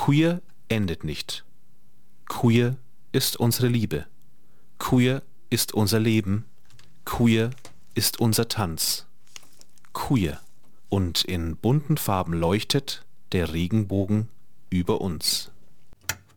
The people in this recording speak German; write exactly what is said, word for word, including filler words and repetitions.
Queer endet nicht. Queer ist unsere Liebe. Queer ist unser Leben. Queer ist unser Tanz. Queer. Und in bunten Farben leuchtet der Regenbogen über uns.